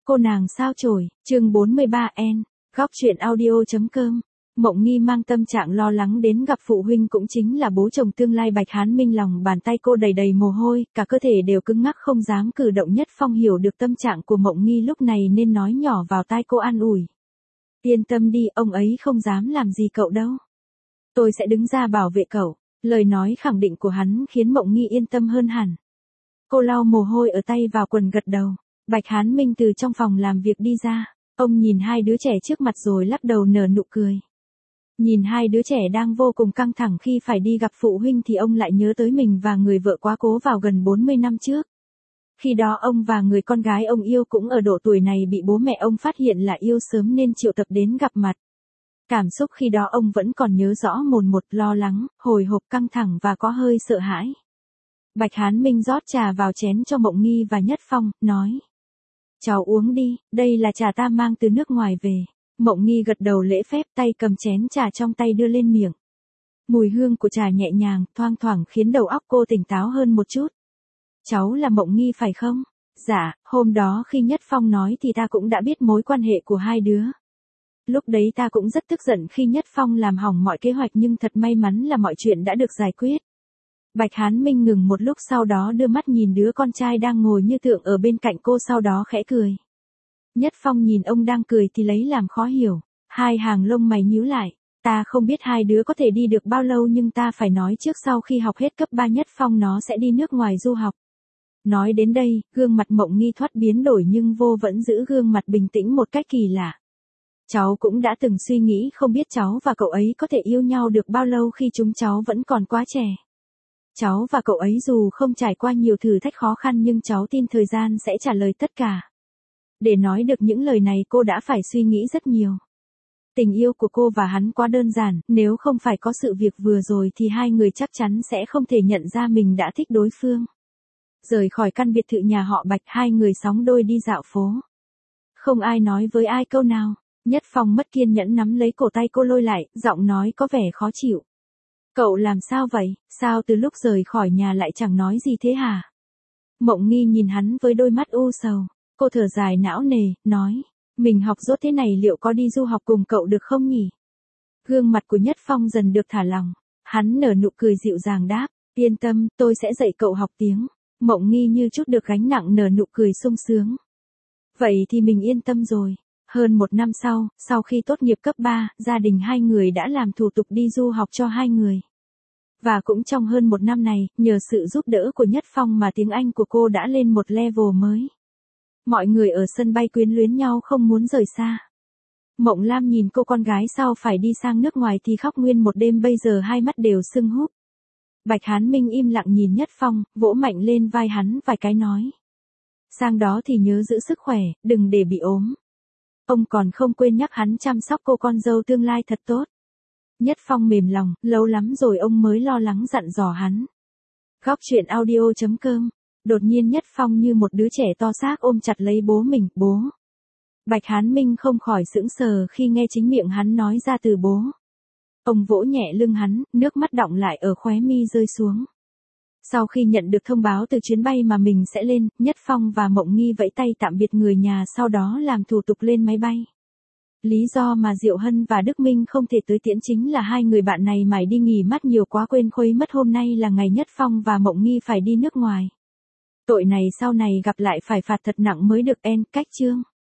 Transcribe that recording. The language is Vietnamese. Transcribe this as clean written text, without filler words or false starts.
Cô nàng sao chổi, chương 43 N, góc chuyện audio.com. Mộng Nghi mang tâm trạng lo lắng đến gặp phụ huynh cũng chính là bố chồng tương lai Bạch Hán Minh, lòng bàn tay cô đầy đầy mồ hôi, cả cơ thể đều cứng ngắc không dám cử động. Nhất Phong hiểu được tâm trạng của Mộng Nghi lúc này nên nói nhỏ vào tai cô an ủi. Yên tâm đi, ông ấy không dám làm gì cậu đâu. Tôi sẽ đứng ra bảo vệ cậu. Lời nói khẳng định của hắn khiến Mộng Nghi yên tâm hơn hẳn. Cô lau mồ hôi ở tay vào quần gật đầu. Bạch Hán Minh từ trong phòng làm việc đi ra. Ông nhìn hai đứa trẻ trước mặt rồi lắc đầu nở nụ cười. Nhìn hai đứa trẻ đang vô cùng căng thẳng khi phải đi gặp phụ huynh thì ông lại nhớ tới mình và người vợ quá cố vào gần 40 năm trước. Khi đó ông và người con gái ông yêu cũng ở độ tuổi này bị bố mẹ ông phát hiện là yêu sớm nên triệu tập đến gặp mặt. Cảm xúc khi đó ông vẫn còn nhớ rõ mồn một, lo lắng, hồi hộp, căng thẳng và có hơi sợ hãi. Bạch Hán Minh rót trà vào chén cho Mộng Nghi và Nhất Phong, nói. Cháu uống đi, đây là trà ta mang từ nước ngoài về. Mộng Nghi gật đầu lễ phép, tay cầm chén trà trong tay đưa lên miệng. Mùi hương của trà nhẹ nhàng, thoang thoảng khiến đầu óc cô tỉnh táo hơn một chút. Cháu là Mộng Nghi phải không? Dạ, hôm đó khi Nhất Phong nói thì ta cũng đã biết mối quan hệ của hai đứa. Lúc đấy ta cũng rất tức giận khi Nhất Phong làm hỏng mọi kế hoạch nhưng thật may mắn là mọi chuyện đã được giải quyết. Bạch Hán Minh ngừng một lúc sau đó đưa mắt nhìn đứa con trai đang ngồi như tượng ở bên cạnh cô sau đó khẽ cười. Nhất Phong nhìn ông đang cười thì lấy làm khó hiểu. Hai hàng lông mày nhíu lại. Ta không biết hai đứa có thể đi được bao lâu nhưng ta phải nói trước sau khi học hết cấp 3 Nhất Phong nó sẽ đi nước ngoài du học. Nói đến đây, gương mặt Mộng Nghi thoát biến đổi nhưng vô vẫn giữ gương mặt bình tĩnh một cách kỳ lạ. Cháu cũng đã từng suy nghĩ không biết cháu và cậu ấy có thể yêu nhau được bao lâu khi chúng cháu vẫn còn quá trẻ. Cháu và cậu ấy dù không trải qua nhiều thử thách khó khăn nhưng cháu tin thời gian sẽ trả lời tất cả. Để nói được những lời này cô đã phải suy nghĩ rất nhiều. Tình yêu của cô và hắn quá đơn giản, nếu không phải có sự việc vừa rồi thì hai người chắc chắn sẽ không thể nhận ra mình đã thích đối phương. Rời khỏi căn biệt thự nhà họ Bạch, hai người sóng đôi đi dạo phố. Không ai nói với ai câu nào. Nhất Phong mất kiên nhẫn nắm lấy cổ tay cô lôi lại, giọng nói có vẻ khó chịu. Cậu làm sao vậy, sao từ lúc rời khỏi nhà lại chẳng nói gì thế hả? Mộng Nghi nhìn hắn với đôi mắt u sầu. Cô thở dài não nề, nói. Mình học dốt thế này liệu có đi du học cùng cậu được không nhỉ? Gương mặt của Nhất Phong dần được thả lỏng. Hắn nở nụ cười dịu dàng đáp. Yên tâm, tôi sẽ dạy cậu học tiếng. Mộng Nghi như chút được gánh nặng nở nụ cười sung sướng. Vậy thì mình yên tâm rồi. Hơn một năm sau khi tốt nghiệp cấp 3, gia đình hai người đã làm thủ tục đi du học cho hai người. Và cũng trong hơn một năm này, nhờ sự giúp đỡ của Nhất Phong mà tiếng Anh của cô đã lên một level mới. Mọi người ở sân bay quyến luyến nhau không muốn rời xa. Mộng Lam nhìn cô con gái sau phải đi sang nước ngoài thì khóc nguyên một đêm, bây giờ hai mắt đều sưng húp. Bạch Hán Minh im lặng nhìn Nhất Phong, vỗ mạnh lên vai hắn vài cái nói. Sang đó thì nhớ giữ sức khỏe, đừng để bị ốm. Ông còn không quên nhắc hắn chăm sóc cô con dâu tương lai thật tốt. Nhất Phong mềm lòng, lâu lắm rồi ông mới lo lắng dặn dò hắn. Góc chuyện audio.com. Đột nhiên Nhất Phong như một đứa trẻ to xác ôm chặt lấy bố mình, bố. Bạch Hán Minh không khỏi sững sờ khi nghe chính miệng hắn nói ra từ bố. Ông vỗ nhẹ lưng hắn, nước mắt đọng lại ở khóe mi rơi xuống. Sau khi nhận được thông báo từ chuyến bay mà mình sẽ lên, Nhất Phong và Mộng Nghi vẫy tay tạm biệt người nhà sau đó làm thủ tục lên máy bay. Lý do mà Diệu Hân và Đức Minh không thể tới tiễn chính là hai người bạn này mải đi nghỉ mát nhiều quá quên khuấy mất hôm nay là ngày Nhất Phong và Mộng Nghi phải đi nước ngoài. Tội này sau này gặp lại phải phạt thật nặng mới được. Cách chương.